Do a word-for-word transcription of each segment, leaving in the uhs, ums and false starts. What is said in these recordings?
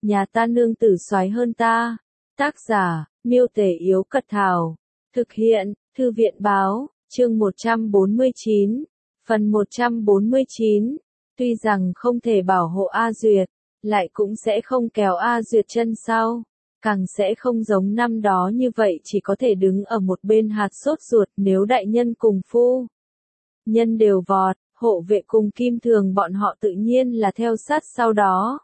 nhà ta nương tử soái hơn ta. Tác giả, Miêu Tể Yếu Cật Thảo. Thực hiện, Thư viện Báo, chương một trăm bốn mươi chín. Phần một trăm bốn mươi chín. Tuy rằng không thể bảo hộ A Duyệt, lại cũng sẽ không kéo A Duyệt chân sau. Càng sẽ không giống năm đó như vậy chỉ có thể đứng ở một bên hạt sốt ruột nếu đại nhân cùng phu nhân đều vọt, hộ vệ cùng Kim Thường bọn họ tự nhiên là theo sát sau đó.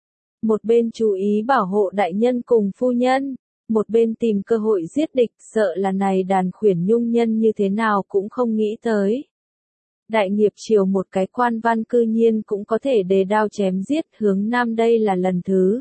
Một bên chú ý bảo hộ đại nhân cùng phu nhân, một bên tìm cơ hội giết địch, sợ là này đàn khuyển nhung nhân như thế nào cũng không nghĩ tới. Đại nghiệp triều một cái quan văn cư nhiên cũng có thể đề đao chém giết hướng nam, đây là lần thứ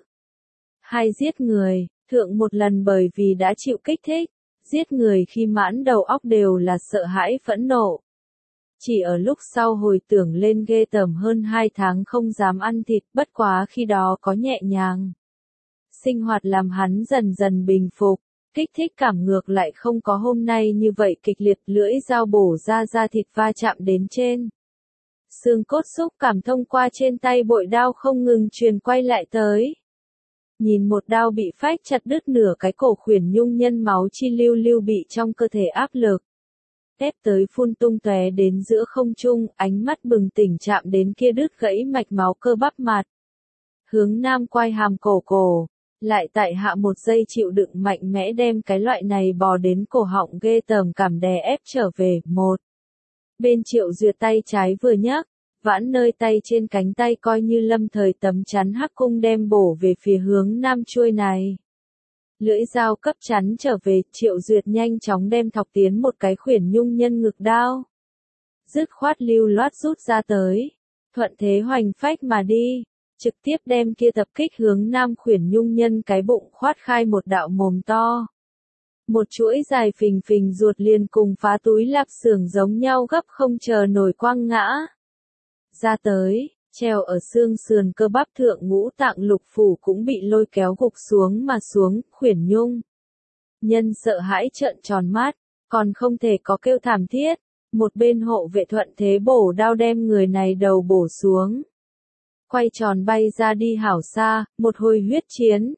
hai giết người, thượng một lần bởi vì đã chịu kích thích, giết người khi mãn đầu óc đều là sợ hãi phẫn nộ. Chỉ ở lúc sau hồi tưởng lên ghê tởm hơn hai tháng không dám ăn thịt, bất quá khi đó có nhẹ nhàng. Sinh hoạt làm hắn dần dần bình phục, kích thích cảm ngược lại không có hôm nay như vậy kịch liệt, lưỡi dao bổ ra da thịt va chạm đến trên. Xương cốt xúc cảm thông qua trên tay bội đao không ngừng truyền quay lại tới. Nhìn một đao bị phách chặt đứt nửa cái cổ khuyển nhung nhân, máu chi lưu lưu bị trong cơ thể áp lực ép tới phun tung tóe đến giữa không trung, ánh mắt bừng tỉnh chạm đến kia đứt gãy mạch máu cơ bắp mặt. Hướng nam quay hàm cổ cổ, lại tại hạ một giây chịu đựng mạnh mẽ đem cái loại này bò đến cổ họng ghê tởm cảm đè ép trở về. Một bên Triệu Duyệt tay trái vừa nhấc, vãn nơi tay trên cánh tay coi như lâm thời tấm chắn hắc cung đem bổ về phía hướng nam chuôi này. Lưỡi dao cấp chắn trở về, Triệu Duyệt nhanh chóng đem thọc tiến một cái khuyển nhung nhân ngực đao. Dứt khoát lưu loát rút ra tới, thuận thế hoành phách mà đi, trực tiếp đem kia tập kích hướng nam khuyển nhung nhân cái bụng khoát khai một đạo mồm to. Một chuỗi dài phình phình ruột liền cùng phá túi lạp xưởng giống nhau gấp không chờ nổi quăng ngã ra tới. Treo ở xương sườn cơ bắp thượng ngũ tạng lục phủ cũng bị lôi kéo gục xuống mà xuống, khuyển nhung nhân sợ hãi trợn tròn mắt, còn không thể có kêu thảm thiết, một bên hộ vệ thuận thế bổ đao đem người này đầu bổ xuống. Quay tròn bay ra đi hảo xa, một hồi huyết chiến.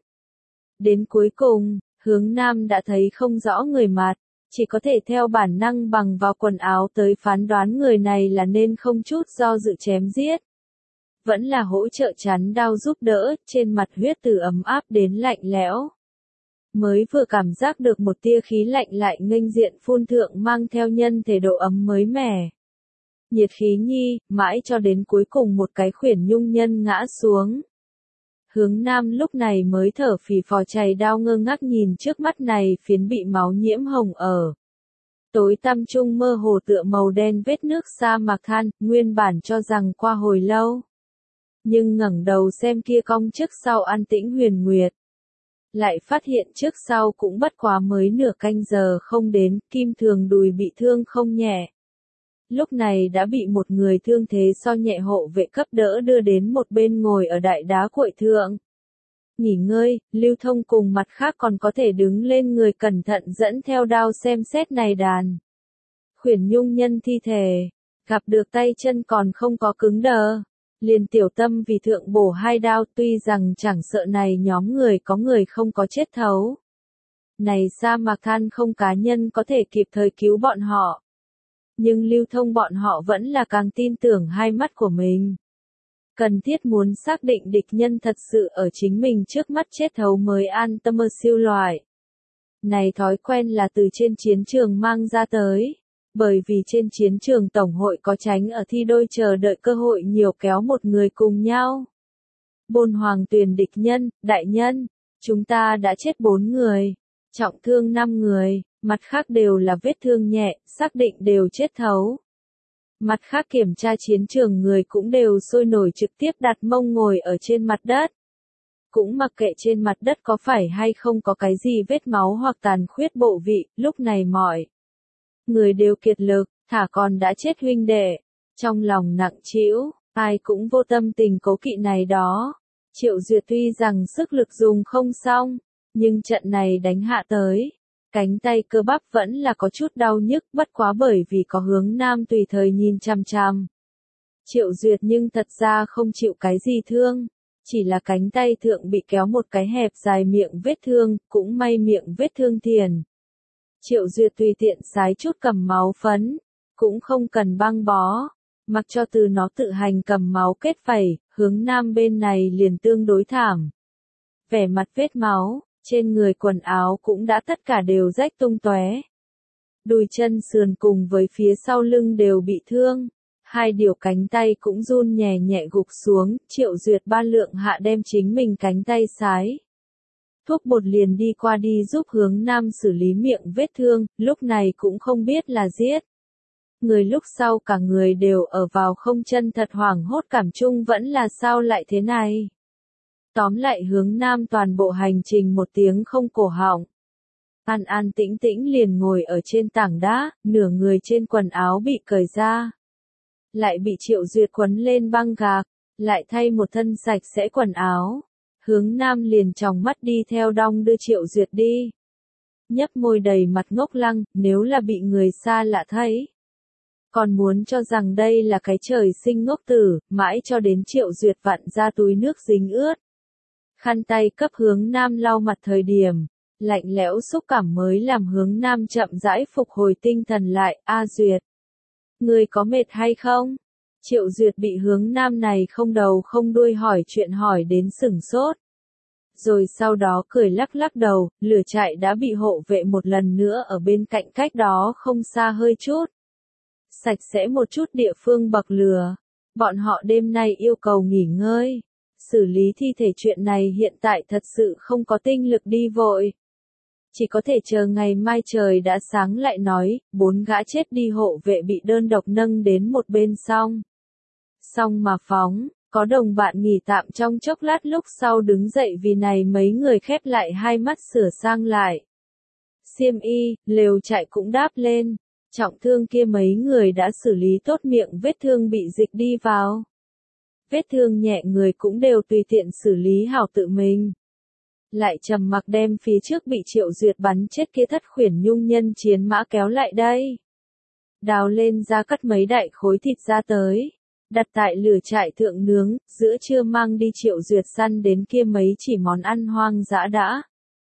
Đến cuối cùng, hướng nam đã thấy không rõ người mặt, chỉ có thể theo bản năng bằng vào quần áo tới phán đoán người này là nên không chút do dự chém giết. Vẫn là hỗ trợ chắn đao giúp đỡ, trên mặt huyết từ ấm áp đến lạnh lẽo. Mới vừa cảm giác được một tia khí lạnh lại nghênh diện phun thượng mang theo nhân thể độ ấm mới mẻ. Nhiệt khí nhi, mãi cho đến cuối cùng một cái khuyển nhung nhân ngã xuống. Hướng nam lúc này mới thở phì phò chày đao ngơ ngác nhìn trước mắt này phiến bị máu nhiễm hồng ở. Tối tăm trung mơ hồ tựa màu đen vết nước sa mạc than, nguyên bản cho rằng qua hồi lâu. Nhưng ngẩng đầu xem kia cong trước sau an tĩnh huyền nguyệt. Lại phát hiện trước sau cũng bất quá mới nửa canh giờ không đến, Kim Thường đùi bị thương không nhẹ. Lúc này đã bị một người thương thế so nhẹ hộ vệ cấp đỡ đưa đến một bên ngồi ở đại đá cuội thượng. Nghỉ ngơi, Lưu Thông cùng mặt khác còn có thể đứng lên người cẩn thận dẫn theo đao xem xét này đàn. Khuyển nhung nhân thi thể, gặp được tay chân còn không có cứng đờ. Liền tiểu tâm vì thượng bổ hai đao, tuy rằng chẳng sợ này nhóm người có người không có chết thấu. Này sa mạc than không cá nhân có thể kịp thời cứu bọn họ. Nhưng Lưu Thông bọn họ vẫn là càng tin tưởng hai mắt của mình. Cần thiết muốn xác định địch nhân thật sự ở chính mình trước mắt chết thấu mới an tâm mơ siêu loại. Này thói quen là từ trên chiến trường mang ra tới. Bởi vì trên chiến trường tổng hội có tránh ở thi đôi chờ đợi cơ hội nhiều kéo một người cùng nhau. Bôn hoàng tuyển địch nhân, đại nhân, chúng ta đã chết bốn người, trọng thương năm người, mặt khác đều là vết thương nhẹ, xác định đều chết thấu. Mặt khác kiểm tra chiến trường người cũng đều sôi nổi trực tiếp đặt mông ngồi ở trên mặt đất. Cũng mặc kệ trên mặt đất có phải hay không có cái gì vết máu hoặc tàn khuyết bộ vị, lúc này mọi người đều kiệt lực, thả còn đã chết huynh đệ, trong lòng nặng trĩu, ai cũng vô tâm tình cố kỵ này đó. Triệu Duyệt tuy rằng sức lực dùng không xong, nhưng trận này đánh hạ tới, cánh tay cơ bắp vẫn là có chút đau nhức, bất quá bởi vì có hướng nam tùy thời nhìn chằm chằm. Triệu Duyệt nhưng thật ra không chịu cái gì thương, chỉ là cánh tay thượng bị kéo một cái hẹp dài miệng vết thương, cũng may miệng vết thương thiền. Triệu Duyệt tùy tiện sái chút cầm máu phấn, cũng không cần băng bó, mặc cho từ nó tự hành cầm máu kết vảy, hướng nam bên này liền tương đối thảm. Vẻ mặt vết máu, trên người quần áo cũng đã tất cả đều rách tung tóe. Đùi chân sườn cùng với phía sau lưng đều bị thương, hai điều cánh tay cũng run nhẹ nhẹ gục xuống, Triệu Duyệt ba lượng hạ đem chính mình cánh tay sái. Thuốc bột liền đi qua đi giúp hướng nam xử lý miệng vết thương, lúc này cũng không biết là giết. Người lúc sau cả người đều ở vào không chân thật hoảng hốt cảm chung vẫn là sao lại thế này. Tóm lại hướng nam toàn bộ hành trình một tiếng không cổ họng. An an tĩnh tĩnh liền ngồi ở trên tảng đá, nửa người trên quần áo bị cởi ra. Lại bị Triệu Duyệt quấn lên băng gạc, lại thay một thân sạch sẽ quần áo. Hướng nam liền tròng mắt đi theo đong đưa Triệu Duyệt đi. Nhấp môi đầy mặt ngốc lăng, nếu là bị người xa lạ thấy. Còn muốn cho rằng đây là cái trời sinh ngốc tử, mãi cho đến Triệu Duyệt vặn ra túi nước dính ướt. Khăn tay cấp hướng nam lau mặt thời điểm, lạnh lẽo xúc cảm mới làm hướng nam chậm rãi phục hồi tinh thần lại, A Duyệt. Người có mệt hay không? Triệu Duyệt bị hướng nam này không đầu không đuôi hỏi chuyện hỏi đến sửng sốt. Rồi sau đó cười lắc lắc đầu, lửa trại đã bị hộ vệ một lần nữa ở bên cạnh cách đó không xa hơi chút. Sạch sẽ một chút địa phương bậc lửa. Bọn họ đêm nay yêu cầu nghỉ ngơi. Xử lý thi thể chuyện này hiện tại thật sự không có tinh lực đi vội. Chỉ có thể chờ ngày mai trời đã sáng lại nói, bốn gã chết đi hộ vệ bị đơn độc nâng đến một bên xong. Xong mà phóng, có đồng bạn nghỉ tạm trong chốc lát lúc sau đứng dậy vì này mấy người khép lại hai mắt sửa sang lại. Xiêm y, lều trại cũng đáp lên, trọng thương kia mấy người đã xử lý tốt miệng vết thương bị dịch đi vào. Vết thương nhẹ người cũng đều tùy tiện xử lý hảo tự mình. Lại trầm mặc đem phía trước bị Triệu Duyệt bắn chết kia thất khuyển nhung nhân chiến mã kéo lại đây. Đào lên ra cắt mấy đại khối thịt ra tới. Đặt tại lửa trại thượng nướng, giữa trưa mang đi Triệu Duyệt săn đến kia mấy chỉ món ăn hoang dã đã.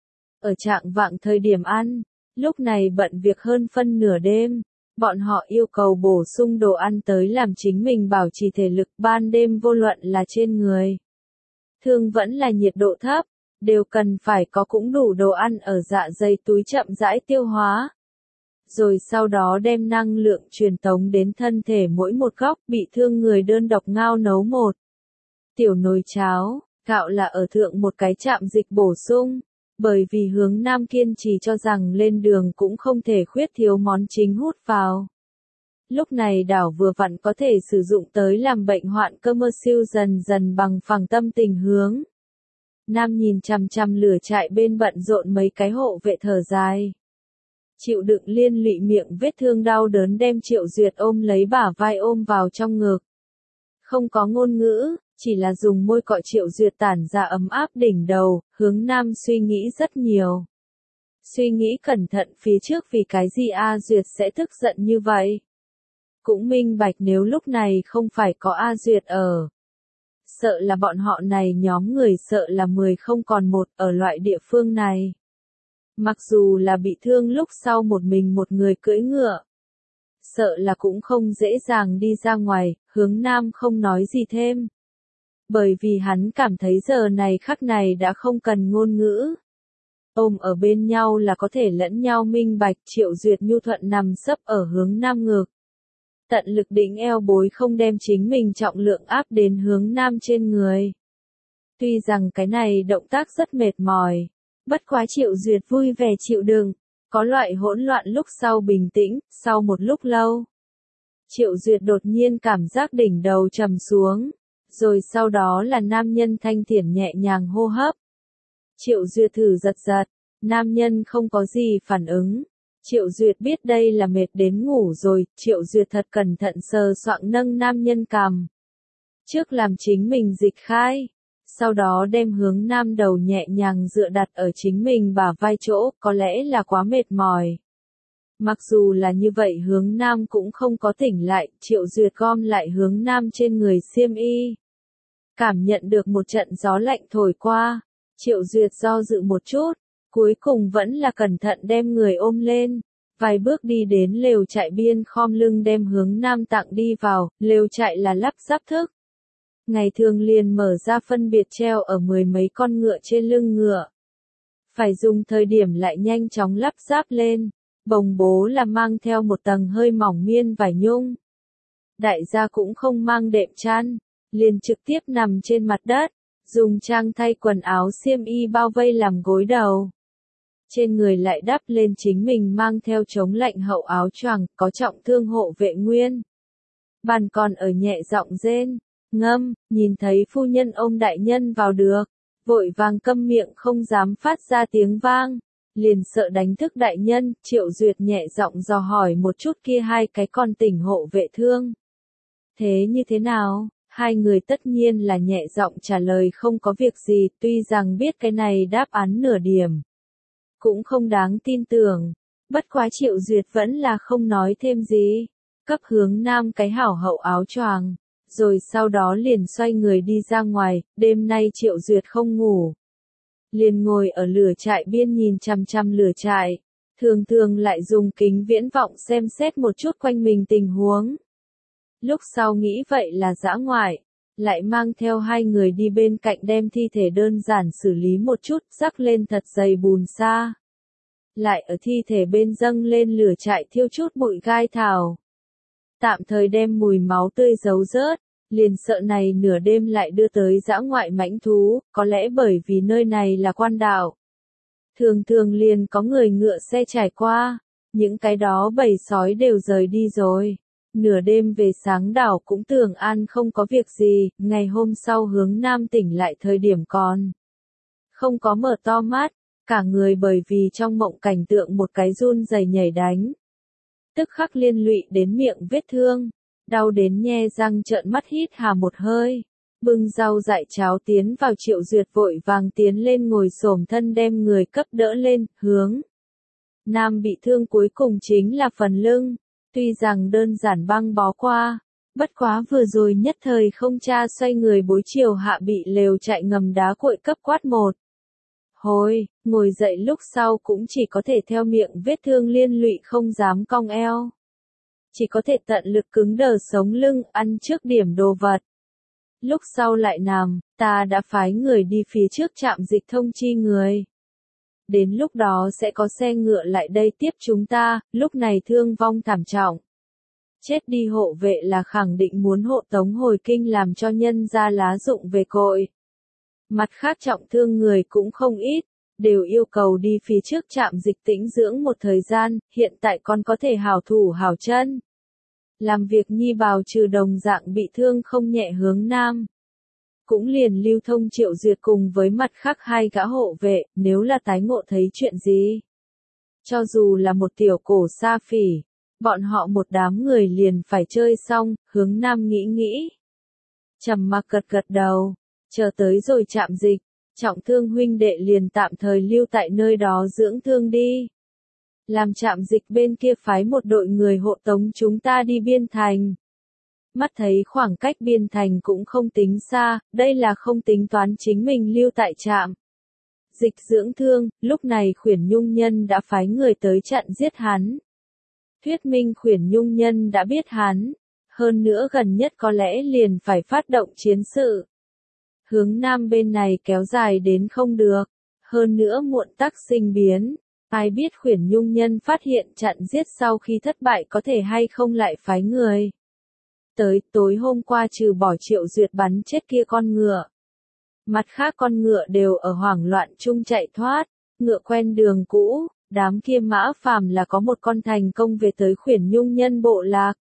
Ở trạng vạng thời điểm ăn, lúc này bận việc hơn phân nửa đêm. Bọn họ yêu cầu bổ sung đồ ăn tới làm chính mình bảo trì thể lực ban đêm vô luận là trên người. Thương vẫn là nhiệt độ thấp, đều cần phải có cũng đủ đồ ăn ở dạ dày túi chậm rãi tiêu hóa. Rồi sau đó đem năng lượng truyền tống đến thân thể mỗi một góc bị thương người đơn độc ngao nấu một. Tiểu nồi cháo, gạo là ở thượng một cái chạm dịch bổ sung. Bởi vì hướng nam kiên trì cho rằng lên đường cũng không thể khuyết thiếu món chính hút vào. Lúc này đảo vừa vặn có thể sử dụng tới làm bệnh hoạn cơ mơ siêu dần dần bằng phẳng tâm tình hướng. Nam nhìn chằm chằm lửa trại bên bận rộn mấy cái hộ vệ thở dài. Chịu đựng liên lụy miệng vết thương đau đớn đem Triệu Duyệt ôm lấy bả vai ôm vào trong ngực. Không có ngôn ngữ. Chỉ là dùng môi cọ Triệu Duyệt tản ra ấm áp đỉnh đầu, hướng nam suy nghĩ rất nhiều. Suy nghĩ cẩn thận phía trước vì cái gì A Duyệt sẽ tức giận như vậy. Cũng minh bạch nếu lúc này không phải có A Duyệt ở. Sợ là bọn họ này nhóm người sợ là mười không còn một ở loại địa phương này. Mặc dù là bị thương lúc sau một mình một người cưỡi ngựa. Sợ là cũng không dễ dàng đi ra ngoài, hướng nam không nói gì thêm. Bởi vì hắn cảm thấy giờ này khắc này đã không cần ngôn ngữ. Ôm ở bên nhau là có thể lẫn nhau minh bạch. Triệu Duyệt nhu thuận nằm sấp ở hướng nam ngực. Tận lực đỉnh eo bối không đem chính mình trọng lượng áp đến hướng nam trên người. Tuy rằng cái này động tác rất mệt mỏi. Bất quá Triệu Duyệt vui vẻ chịu đựng. Có loại hỗn loạn lúc sau bình tĩnh, sau một lúc lâu. Triệu Duyệt đột nhiên cảm giác đỉnh đầu trầm xuống. Rồi sau đó là nam nhân thanh thiển nhẹ nhàng hô hấp. Triệu Duyệt thử giật giật, nam nhân không có gì phản ứng. Triệu Duyệt biết đây là mệt đến ngủ rồi, Triệu Duyệt thật cẩn thận sờ soạng nâng nam nhân cằm. Trước làm chính mình dịch khai, sau đó đem hướng nam đầu nhẹ nhàng dựa đặt ở chính mình bả vai chỗ, có lẽ là quá mệt mỏi. Mặc dù là như vậy hướng nam cũng không có tỉnh lại, Triệu Duyệt gom lại hướng nam trên người xiêm y. cảm nhận được một trận gió lạnh thổi qua. Triệu Duyệt do dự một chút, cuối cùng vẫn là cẩn thận đem người ôm lên. Vài bước đi đến lều trại biên khom lưng đem hướng nam tặng đi vào, lều trại là lắp ráp thức. Ngày thường liền mở ra phân biệt treo ở mười mấy con ngựa trên lưng ngựa. Phải dùng thời điểm lại nhanh chóng lắp ráp lên, bồng bố là mang theo một tầng hơi mỏng miên vải nhung. Đại gia cũng không mang đệm chăn, liền trực tiếp nằm trên mặt đất, dùng trang thay quần áo xiêm y bao vây làm gối đầu. Trên người lại đắp lên chính mình mang theo chống lạnh hậu áo choàng, có trọng thương hộ vệ nguyên. Bàn còn ở nhẹ giọng rên, ngâm, nhìn thấy phu nhân ôm đại nhân vào được, vội vàng câm miệng không dám phát ra tiếng vang, liền sợ đánh thức đại nhân. Triệu Duyệt nhẹ giọng dò hỏi một chút kia hai cái con tỉnh hộ vệ thương. Thế như thế nào? Hai người tất nhiên là nhẹ giọng trả lời không có việc gì, tuy rằng biết cái này đáp án nửa điểm cũng không đáng tin tưởng. Bất quá Triệu Duyệt vẫn là không nói thêm gì, cấp hướng nam cái hảo hậu áo choàng, rồi sau đó liền xoay người đi ra ngoài. Đêm nay Triệu Duyệt không ngủ, liền ngồi ở lửa trại biên nhìn chằm chằm lửa trại, thường thường lại dùng kính viễn vọng xem xét một chút quanh mình tình huống. Lúc sau nghĩ vậy là dã ngoại, lại mang theo hai người đi bên cạnh đem thi thể đơn giản xử lý một chút, rắc lên thật dày bùn sa. Lại ở thi thể bên dâng lên lửa trại thiêu chút bụi gai thảo. Tạm thời đem mùi máu tươi giấu rớt, liền sợ này nửa đêm lại đưa tới dã ngoại mãnh thú, có lẽ bởi vì nơi này là quan đảo. Thường thường liền có người ngựa xe trải qua, những cái đó bầy sói đều rời đi rồi. Nửa đêm về sáng đảo cũng tưởng an không có việc gì, ngày hôm sau hướng nam tỉnh lại thời điểm còn không có mở to mắt, cả người bởi vì trong mộng cảnh tượng một cái run rẩy nhảy đánh. Tức khắc liên lụy đến miệng vết thương, đau đến nhe răng trợn mắt hít hà một hơi. Bưng rau dại cháo tiến vào. Triệu Duyệt vội vàng tiến lên ngồi xổm thân đem người cấp đỡ lên, hướng nam bị thương cuối cùng chính là phần lưng. Tuy rằng đơn giản băng bó qua, bất quá vừa rồi nhất thời không cha xoay người bối chiều hạ bị lều chạy ngầm đá cuội cấp quát một hồi, ngồi dậy lúc sau cũng chỉ có thể theo miệng vết thương liên lụy không dám cong eo. Chỉ có thể tận lực cứng đờ sống lưng, ăn trước điểm đồ vật. Lúc sau lại nằm, ta đã phái người đi phía trước trạm dịch thông chi người. Đến lúc đó sẽ có xe ngựa lại đây tiếp chúng ta, lúc này thương vong thảm trọng. Chết đi hộ vệ là khẳng định muốn hộ tống hồi kinh làm cho nhân ra lá dụng về cội. Mặt khác trọng thương người cũng không ít, đều yêu cầu đi phía trước trạm dịch tĩnh dưỡng một thời gian, hiện tại còn có thể hảo thủ hảo chân. Làm việc nhi bào trừ đồng dạng bị thương không nhẹ hướng nam. Cũng liền lưu thông Triệu Duyệt cùng với mặt khác hai gã hộ vệ, nếu là tái ngộ thấy chuyện gì. Cho dù là một tiểu cổ sa phỉ, bọn họ một đám người liền phải chơi xong, hướng nam nghĩ nghĩ. Trầm mặc gật gật đầu, chờ tới rồi chạm dịch, trọng thương huynh đệ liền tạm thời lưu tại nơi đó dưỡng thương đi. Làm chạm dịch bên kia phái một đội người hộ tống chúng ta đi biên thành. Mắt thấy khoảng cách biên thành cũng không tính xa, đây là không tính toán chính mình lưu tại trạm dịch dưỡng thương. Lúc này Khuyển Nhung Nhân đã phái người tới chặn giết hắn. Thuyết minh Khuyển Nhung Nhân đã biết hắn, hơn nữa gần nhất có lẽ liền phải phát động chiến sự. Hướng nam bên này kéo dài đến không được, hơn nữa muộn tắc sinh biến. Ai biết Khuyển Nhung Nhân phát hiện chặn giết sau khi thất bại có thể hay không lại phái người. Tới tối hôm qua trừ bỏ Triệu Duyệt bắn chết kia con ngựa. Mặt khác con ngựa đều ở hoảng loạn chung chạy thoát, ngựa quen đường cũ, đám kia mã phàm là có một con thành công về tới Khuyển Nhung Nhân bộ lạc.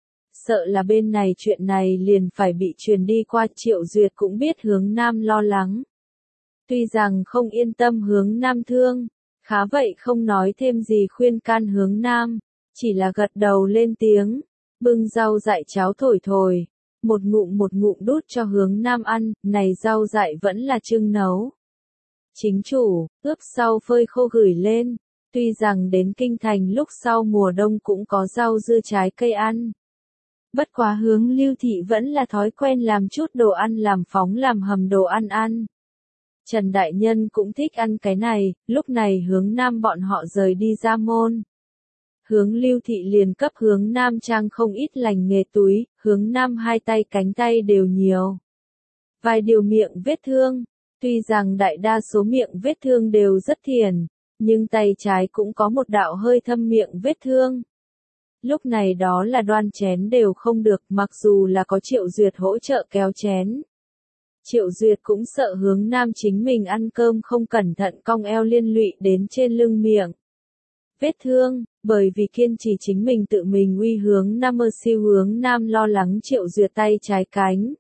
Sợ là bên này chuyện này liền phải bị truyền đi qua. Triệu Duyệt cũng biết hướng nam lo lắng. Tuy rằng không yên tâm hướng nam thương, khá vậy không nói thêm gì khuyên can hướng nam, chỉ là gật đầu lên tiếng. Bưng rau dại cháo thổi thổi, một ngụm một ngụm đút cho hướng nam ăn, này rau dại vẫn là trưng nấu. Chính chủ, ướp sau phơi khô gửi lên, tuy rằng đến kinh thành lúc sau mùa đông cũng có rau dưa trái cây ăn. Bất quá hướng Lưu Thị vẫn là thói quen làm chút đồ ăn làm phóng làm hầm đồ ăn ăn. Trần Đại Nhân cũng thích ăn cái này, lúc này hướng Nam bọn họ rời đi ra môn. Hướng Lưu Thị liền cấp hướng Nam trang không ít lành nghề túi, hướng Nam hai tay cánh tay đều nhiều. Vài điều miệng vết thương, tuy rằng đại đa số miệng vết thương đều rất thiền, nhưng tay trái cũng có một đạo hơi thâm miệng vết thương. Lúc này đó là đoan chén đều không được, mặc dù là có Triệu Duyệt hỗ trợ kéo chén. Triệu Duyệt cũng sợ hướng Nam chính mình ăn cơm không cẩn thận cong eo liên lụy đến trên lưng miệng. Vết thương, bởi vì kiên trì chính mình tự mình uy hướng Nam mơ siêu hướng Nam lo lắng Triệu Duyệt tay trái cánh.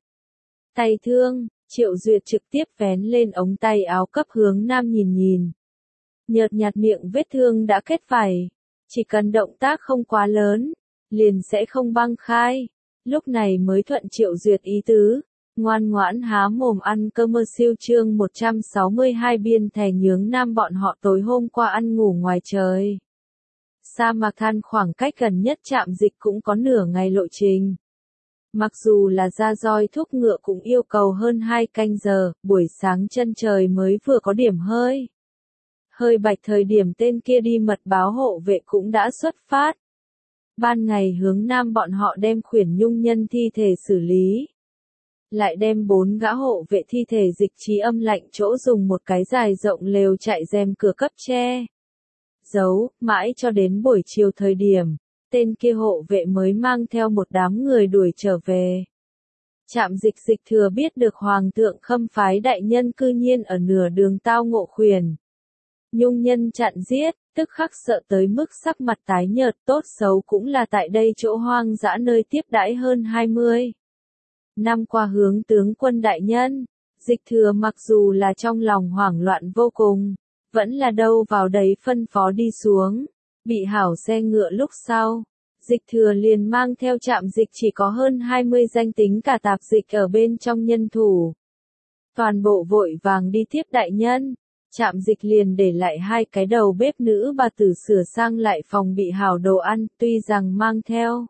Tay thương, Triệu Duyệt trực tiếp vén lên ống tay áo cấp hướng Nam nhìn nhìn. Nhợt nhạt miệng vết thương đã kết vảy, chỉ cần động tác không quá lớn, liền sẽ không băng khai. Lúc này mới thuận Triệu Duyệt ý tứ, ngoan ngoãn há mồm ăn cơm. Mơ siêu chương một trăm sáu mươi hai biên thè nhướng Nam bọn họ tối hôm qua ăn ngủ ngoài trời. Sa mạc than khoảng cách gần nhất trạm dịch cũng có nửa ngày lộ trình. Mặc dù là ra roi thúc ngựa cũng yêu cầu hơn hai canh giờ, buổi sáng chân trời mới vừa có điểm hơi. Hơi bạch thời điểm tên kia đi mật báo hộ vệ cũng đã xuất phát. Ban ngày hướng Nam bọn họ đem khuyển nhung nhân thi thể xử lý. Lại đem bốn gã hộ vệ thi thể dịch trí âm lạnh chỗ dùng một cái dài rộng lều chạy rèm cửa cấp che. Giấu, mãi cho đến buổi chiều thời điểm, tên kia hộ vệ mới mang theo một đám người đuổi trở về. Trạm dịch dịch thừa biết được Hoàng thượng Khâm phái đại nhân cư nhiên ở nửa đường tao ngộ khuyển nhung nhân chặn giết, tức khắc sợ tới mức sắc mặt tái nhợt, tốt xấu cũng là tại đây chỗ hoang dã nơi tiếp đãi hơn hai mươi năm qua hướng tướng quân đại nhân. Dịch thừa mặc dù là trong lòng hoảng loạn vô cùng, vẫn là đâu vào đấy phân phó đi xuống, bị hảo xe ngựa lúc sau. Dịch thừa liền mang theo trạm dịch chỉ có hơn hai mươi danh tính cả tạp dịch ở bên trong nhân thủ. Toàn bộ vội vàng đi tiếp đại nhân. Trạm dịch liền để lại hai cái đầu bếp nữ bà tử sửa sang lại phòng bị hảo đồ ăn, tuy rằng mang theo.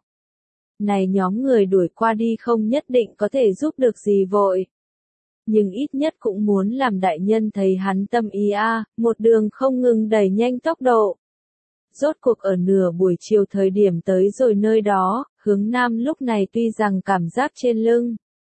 Này nhóm người đuổi qua đi không nhất định có thể giúp được gì vội. Nhưng ít nhất cũng muốn làm đại nhân thấy hắn tâm ý a, một đường không ngừng đẩy nhanh tốc độ. Rốt cuộc ở nửa buổi chiều thời điểm tới rồi nơi đó, hướng Nam lúc này tuy rằng cảm giác trên lưng.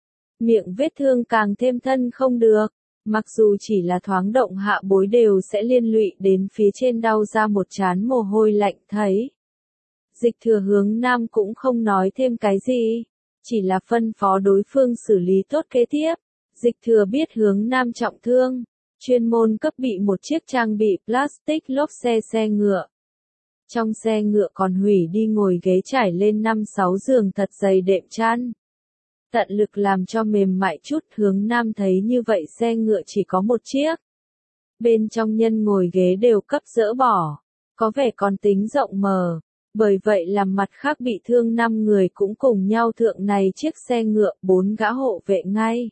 Miệng vết thương càng thêm thân không được. Mặc dù chỉ là thoáng động hạ bối đều sẽ liên lụy đến phía trên đau ra một trán mồ hôi lạnh thấy. Dịch thừa hướng Nam cũng không nói thêm cái gì, chỉ là phân phó đối phương xử lý tốt kế tiếp. Dịch thừa biết hướng Nam trọng thương, chuyên môn cấp bị một chiếc trang bị plastic lốp xe xe ngựa. Trong xe ngựa còn hủy đi ngồi ghế trải lên năm sáu giường thật dày đệm chăn. Tận lực làm cho mềm mại chút. Hướng Nam thấy như vậy xe ngựa chỉ có một chiếc. Bên trong nhân ngồi ghế đều cấp dỡ bỏ, có vẻ còn tính rộng mở. Bởi vậy làm mặt khác bị thương năm người cũng cùng nhau thượng này chiếc xe ngựa, bốn gã hộ vệ ngay.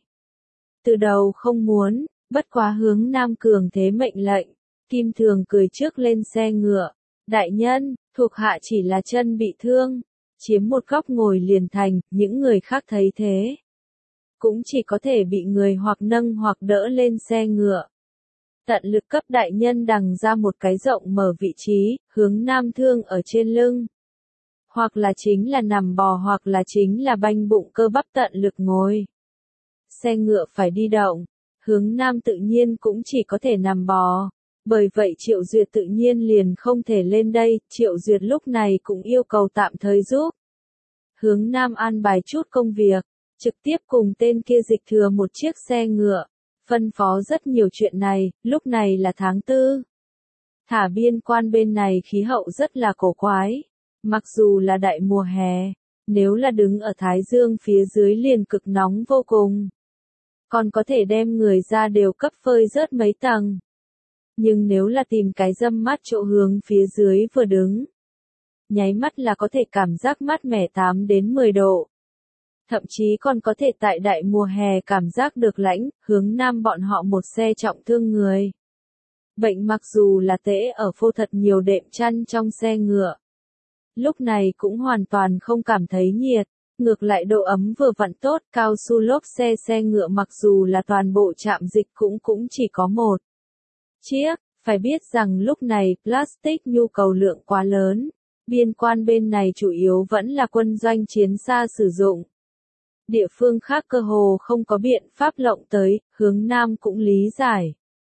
Từ đầu không muốn, bất quá hướng Nam cường thế mệnh lệnh, Kim Thường cười trước lên xe ngựa. Đại nhân, thuộc hạ chỉ là chân bị thương. Chiếm một góc ngồi liền thành, những người khác thấy thế. Cũng chỉ có thể bị người hoặc nâng hoặc đỡ lên xe ngựa. Tận lực cấp đại nhân đằng ra một cái rộng mở vị trí, hướng Nam thương ở trên lưng. Hoặc là chính là nằm bò hoặc là chính là banh bụng cơ bắp tận lực ngồi. Xe ngựa phải đi động, hướng Nam tự nhiên cũng chỉ có thể nằm bò. Bởi vậy Triệu Duyệt tự nhiên liền không thể lên đây, Triệu Duyệt lúc này cũng yêu cầu tạm thời giúp. Hướng Nam an bài chút công việc, trực tiếp cùng tên kia dịch thừa một chiếc xe ngựa, phân phó rất nhiều chuyện này. Lúc này là tháng tư. Thả biên quan bên này khí hậu rất là cổ quái, mặc dù là đại mùa hè, nếu là đứng ở Thái Dương phía dưới liền cực nóng vô cùng. Còn có thể đem người ra đều cấp phơi rớt mấy tầng. Nhưng nếu là tìm cái râm mát chỗ hướng phía dưới vừa đứng, nháy mắt là có thể cảm giác mát mẻ tám đến mười độ. Thậm chí còn có thể tại đại mùa hè cảm giác được lạnh. Hướng Nam bọn họ một xe trọng thương người. Bệnh mặc dù là tễ ở phô thật nhiều đệm chăn trong xe ngựa. Lúc này cũng hoàn toàn không cảm thấy nhiệt, Ngược lại độ ấm vừa vặn tốt, cao su lốp xe xe ngựa mặc dù là toàn bộ trạm dịch cũng cũng chỉ có một chiếc, phải biết rằng lúc này plastic nhu cầu lượng quá lớn, biên quan bên này chủ yếu vẫn là quân doanh chiến xa sử dụng. Địa phương khác cơ hồ không có biện pháp lộng tới, hướng Nam cũng lý giải.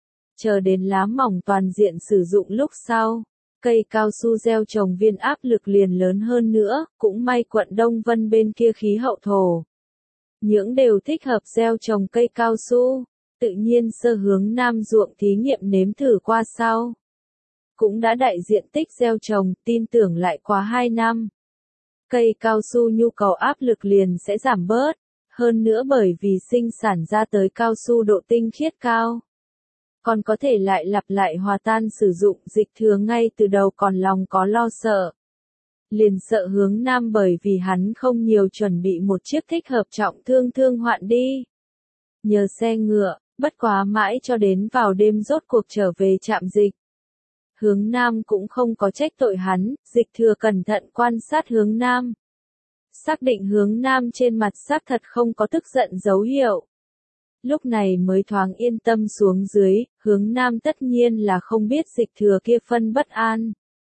Chờ đến lá mỏng toàn diện sử dụng lúc sau, cây cao su gieo trồng viên áp lực liền lớn hơn nữa, cũng may quận Đông Vân bên kia khí hậu thổ. Những đều thích hợp gieo trồng cây cao su, tự nhiên sơ hướng Nam ruộng thí nghiệm nếm thử qua sau. Cũng đã đại diện tích gieo trồng, tin tưởng lại quá hai năm. Cây cao su nhu cầu áp lực liền sẽ giảm bớt, hơn nữa bởi vì sinh sản ra tới cao su độ tinh khiết cao. Còn có thể lại lặp lại hòa tan sử dụng dịch thừa ngay từ đầu còn lòng có lo sợ. Liền sợ hướng Nam bởi vì hắn không nhiều chuẩn bị một chiếc thích hợp trọng thương thương hoạn đi. Nhờ xe ngựa, bất quá mãi cho đến vào đêm rốt cuộc trở về trạm dịch. Hướng Nam cũng không có trách tội hắn, dịch thừa cẩn thận quan sát hướng Nam. Xác định hướng Nam trên mặt xác thật không có tức giận dấu hiệu. Lúc này mới thoáng yên tâm xuống dưới, hướng Nam tất nhiên là không biết dịch thừa kia phân bất an.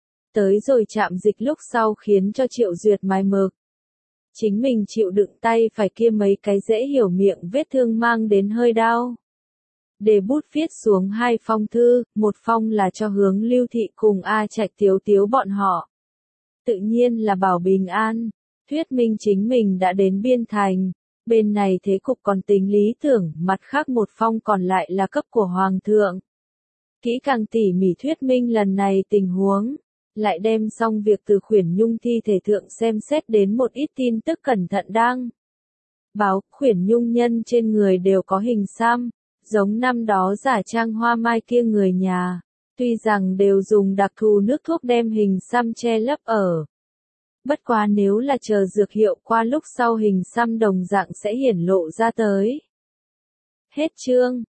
Tới rồi chạm dịch lúc sau khiến cho Triệu Duyệt mài mực. Chính mình chịu đựng tay phải kia mấy cái dễ hiểu miệng vết thương mang đến hơi đau. Để bút viết xuống hai phong thư, một phong là cho hướng Lưu Thị cùng A Trạch Tiếu Tiếu bọn họ. Tự nhiên là bảo bình an, thuyết minh chính mình đã đến biên thành. Bên này thế cục còn tính lý tưởng, mặt khác một phong còn lại là cấp của Hoàng thượng. Kỹ càng tỉ mỉ thuyết minh lần này tình huống, lại đem xong việc từ Khuyển Nhung thi thể thượng xem xét đến một ít tin tức cẩn thận đang. Báo, Khuyển Nhung nhân trên người đều có hình xăm, giống năm đó giả trang Hoa Mai kia người nhà, tuy rằng đều dùng đặc thù nước thuốc đem hình xăm che lấp ở. Bất quá nếu là chờ dược hiệu qua lúc sau hình xăm đồng dạng sẽ hiển lộ ra tới. Hết chương.